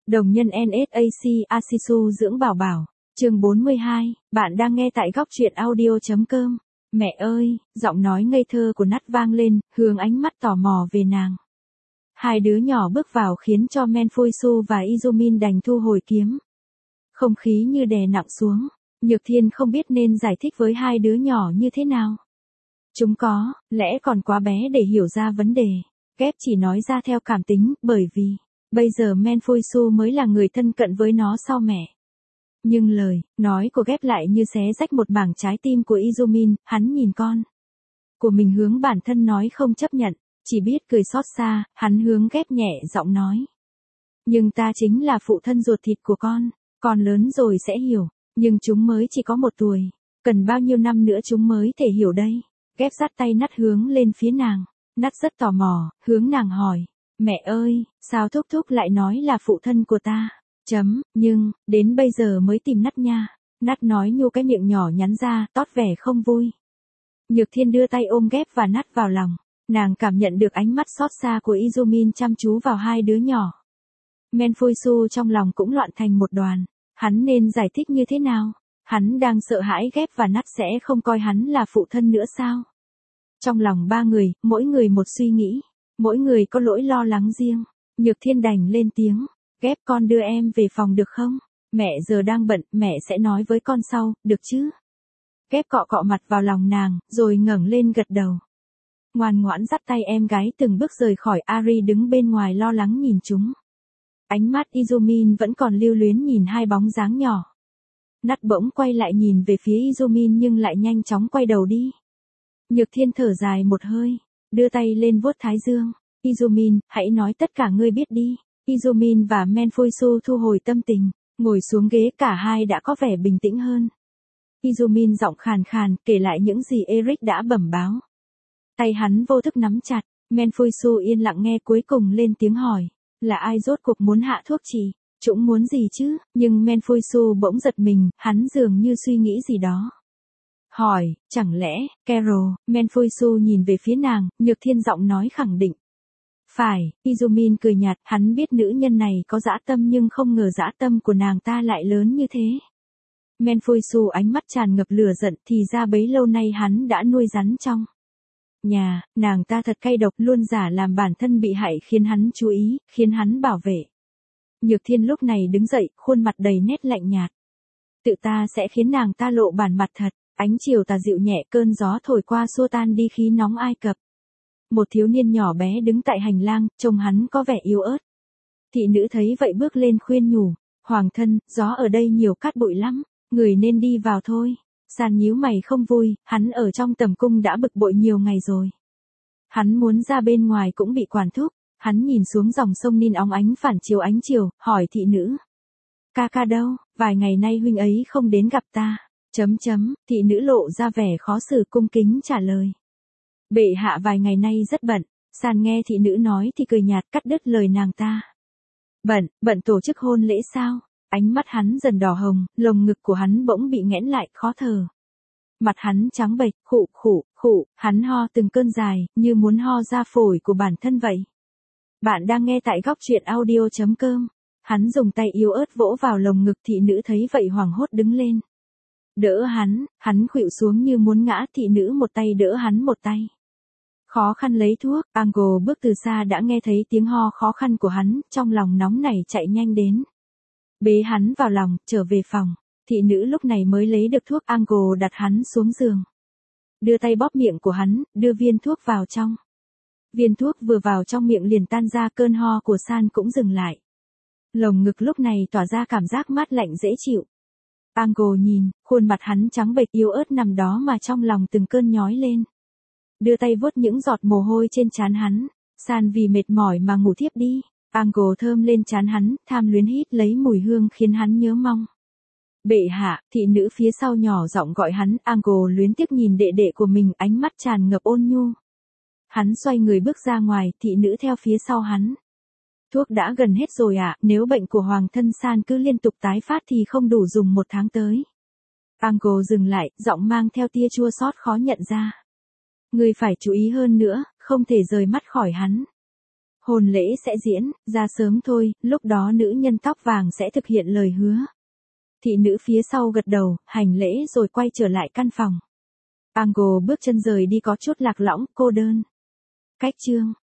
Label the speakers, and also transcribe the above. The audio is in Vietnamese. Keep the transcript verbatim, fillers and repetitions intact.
Speaker 1: Đồng nhân en ét a xê Asisu dưỡng bảo bảo. Chương bốn mươi hai, bạn đang nghe tại góc truyện audio chấm com. Mẹ ơi, giọng nói ngây thơ của Nat vang lên, hướng ánh mắt tò mò về nàng. Hai đứa nhỏ bước vào khiến cho Menfuisu và Izumin đành thu hồi kiếm. Không khí như đè nặng xuống, Nhược Thiên không biết nên giải thích với hai đứa nhỏ như thế nào. Chúng có, lẽ còn quá bé để hiểu ra vấn đề. Ghép chỉ nói ra theo cảm tính, bởi vì bây giờ Menfuisu mới là người thân cận với nó sau mẹ. Nhưng lời nói của Ghép lại như xé rách một mảng trái tim của Izumin, hắn nhìn con của mình hướng bản thân nói không chấp nhận, chỉ biết cười xót xa, hắn hướng Ghép nhẹ giọng nói. Nhưng ta chính là phụ thân ruột thịt của con, con lớn rồi sẽ hiểu, nhưng chúng mới chỉ có một tuổi, cần bao nhiêu năm nữa chúng mới thể hiểu đây. Ghép dắt tay Nat hướng lên phía nàng, Nat rất tò mò, hướng nàng hỏi, mẹ ơi, sao thúc thúc lại nói là phụ thân của ta? Chấm, nhưng, đến bây giờ mới tìm Nat nha. Nat nói nhu cái miệng nhỏ nhắn ra, tót vẻ không vui. Nhược Thiên đưa tay ôm Ghép và Nat vào lòng, nàng cảm nhận được ánh mắt xót xa của Izumin chăm chú vào hai đứa nhỏ. Menfuisu trong lòng cũng loạn thành một đoàn, hắn nên giải thích như thế nào? Hắn đang sợ hãi Ghép và Nat sẽ không coi hắn là phụ thân nữa sao? Trong lòng ba người, mỗi người một suy nghĩ, mỗi người có lỗi lo lắng riêng. Nhược Thiên đành lên tiếng, Ghép con đưa em về phòng được không? Mẹ giờ đang bận, mẹ sẽ nói với con sau, được chứ? Ghép cọ cọ mặt vào lòng nàng, rồi ngẩng lên gật đầu. Ngoan ngoãn dắt tay em gái từng bước rời khỏi. Ari đứng bên ngoài lo lắng nhìn chúng. Ánh mắt Izumin vẫn còn lưu luyến nhìn hai bóng dáng nhỏ. Nat bỗng quay lại nhìn về phía Izumin nhưng lại nhanh chóng quay đầu đi. Nhược Thiên thở dài một hơi, đưa tay lên vuốt thái dương. Izumin, hãy nói tất cả ngươi biết đi. Izumin và Menfuisu thu hồi tâm tình, ngồi xuống ghế, cả hai đã có vẻ bình tĩnh hơn. Izumin giọng khàn khàn kể lại những gì Eric đã bẩm báo. Tay hắn vô thức nắm chặt, Menfuisu yên lặng nghe, cuối cùng lên tiếng hỏi, là ai rốt cuộc muốn hạ thuốc chị? Chúng muốn gì chứ? Nhưng Menfuisu bỗng giật mình, hắn dường như suy nghĩ gì đó. Hỏi, chẳng lẽ, Carol? Menfuisu nhìn về phía nàng, Nhược Thiên giọng nói khẳng định. Phải, Izumin cười nhạt, hắn biết nữ nhân này có dã tâm nhưng không ngờ dã tâm của nàng ta lại lớn như thế. Menfuisu ánh mắt tràn ngập lửa giận, thì ra bấy lâu nay hắn đã nuôi rắn trong nhà, nàng ta thật cay độc, luôn giả làm bản thân bị hại khiến hắn chú ý, khiến hắn bảo vệ. Nhược Thiên lúc này đứng dậy, khuôn mặt đầy nét lạnh nhạt. Tự ta sẽ khiến nàng ta lộ bản mặt thật. Ánh chiều tà dịu nhẹ, cơn gió thổi qua xua tan đi khí nóng Ai Cập. Một thiếu niên nhỏ bé đứng tại hành lang, trông hắn có vẻ yếu ớt. Thị nữ thấy vậy bước lên khuyên nhủ, hoàng thân, gió ở đây nhiều cát bụi lắm, người nên đi vào thôi. San nhíu mày không vui, hắn ở trong tầm cung đã bực bội nhiều ngày rồi. Hắn muốn ra bên ngoài cũng bị quản thúc, hắn nhìn xuống dòng sông Nin óng ánh phản chiếu ánh chiều, hỏi thị nữ. Ca ca đâu, vài ngày nay huynh ấy không đến gặp ta. Chấm chấm, thị nữ lộ ra vẻ khó xử cung kính trả lời. Bệ hạ vài ngày nay rất bận. San nghe thị nữ nói thì cười nhạt, cắt đứt lời nàng ta. Bận, bận tổ chức hôn lễ sao? Ánh mắt hắn dần đỏ hồng, lồng ngực của hắn bỗng bị nghẽn lại, khó thở. Mặt hắn trắng bệch, khụ khụ, khụ, hắn ho từng cơn dài, như muốn ho ra phổi của bản thân vậy. Bạn đang nghe tại góc truyện audio chấm com. Hắn dùng tay yếu ớt vỗ vào lồng ngực, thị nữ thấy vậy hoảng hốt đứng lên. Đỡ hắn, hắn khuỵu xuống như muốn ngã, thị nữ một tay đỡ hắn một tay. Khó khăn lấy thuốc, Ango bước từ xa đã nghe thấy tiếng ho khó khăn của hắn, trong lòng nóng nảy chạy nhanh đến. Bế hắn vào lòng, trở về phòng, thị nữ lúc này mới lấy được thuốc. Ango đặt hắn xuống giường. Đưa tay bóp miệng của hắn, đưa viên thuốc vào trong. Viên thuốc vừa vào trong miệng liền tan ra, cơn ho của San cũng dừng lại. Lồng ngực lúc này tỏa ra cảm giác mát lạnh dễ chịu. Ango nhìn, khuôn mặt hắn trắng bệch yếu ớt nằm đó mà trong lòng từng cơn nhói lên. Đưa tay vuốt những giọt mồ hôi trên trán hắn, San vì mệt mỏi mà ngủ thiếp đi. Ango thơm lên trán hắn, tham luyến hít lấy mùi hương khiến hắn nhớ mong. Bệ hạ, thị nữ phía sau nhỏ giọng gọi hắn. Ango luyến tiếc nhìn đệ đệ của mình, ánh mắt tràn ngập ôn nhu. Hắn xoay người bước ra ngoài, thị nữ theo phía sau hắn. Thuốc đã gần hết rồi ạ, à, nếu bệnh của hoàng thân San cứ liên tục tái phát thì không đủ dùng một tháng tới. Ango dừng lại, giọng mang theo tia chua xót khó nhận ra. Ngươi phải chú ý hơn nữa, không thể rời mắt khỏi hắn. Hôn lễ sẽ diễn, ra sớm thôi, lúc đó nữ nhân tóc vàng sẽ thực hiện lời hứa. Thị nữ phía sau gật đầu, hành lễ rồi quay trở lại căn phòng. Angle bước chân rời đi có chút lạc lõng, cô đơn. Cách chương